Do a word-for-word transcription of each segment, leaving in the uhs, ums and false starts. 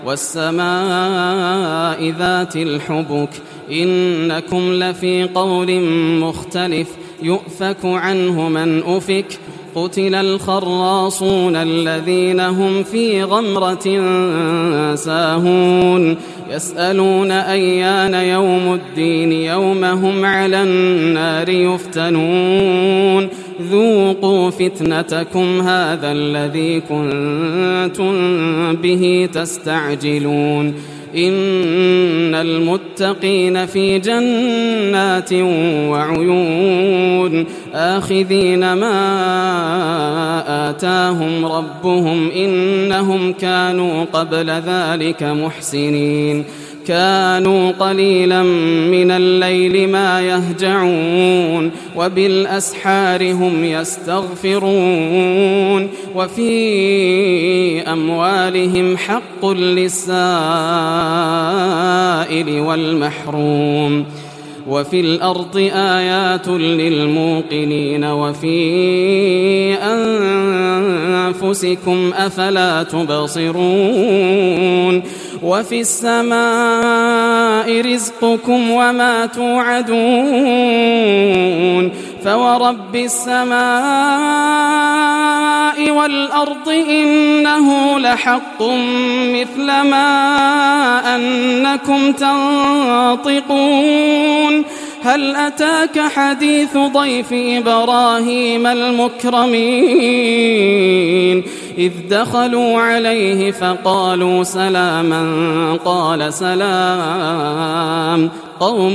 والسماء ذات الحبك إنكم لفي قول مختلف يؤفك عنه من أفك قتل الخراصون الذين هم في غمرة ساهون يسألون أيان يوم الدين يوم هم على النار يفتنون ذوقوا فتنتكم هذا الذي كنتم به تستعجلون إن المتقين في جنات وعيون آخذين ما آتاهم ربهم إنهم كانوا قبل ذلك محسنين كانوا قليلا من الليل ما يهجعون وبالأسحار هم يستغفرون وفي أموالهم حق للسائل والمحروم وفي الأرض آيات للموقنين وفي أنفسكم أفلا تبصرون وفي السماء رزقكم وما توعدون فورب السماء والأرض إنه لحق مثل ما أنكم تنطقون هل أتاك حديث ضيف إبراهيم المكرمين إذ دخلوا عليه فقالوا سلاما قال سلام قوم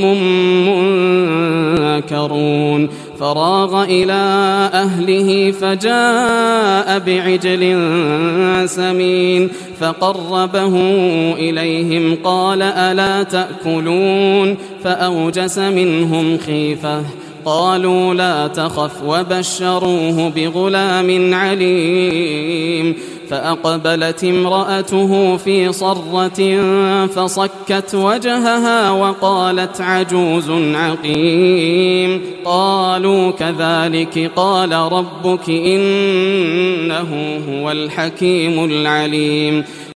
منكرون فراغ إلى أهله فجاء بعجل سمين فقربه إليهم قال ألا تأكلون فأوجس منهم خيفة قالوا لا تخف وبشروه بغلام عليم فأقبلت امرأته في صرة فصكت وجهها وقالت عجوز عقيم قالوا كذلك قال ربك إنه هو الحكيم العليم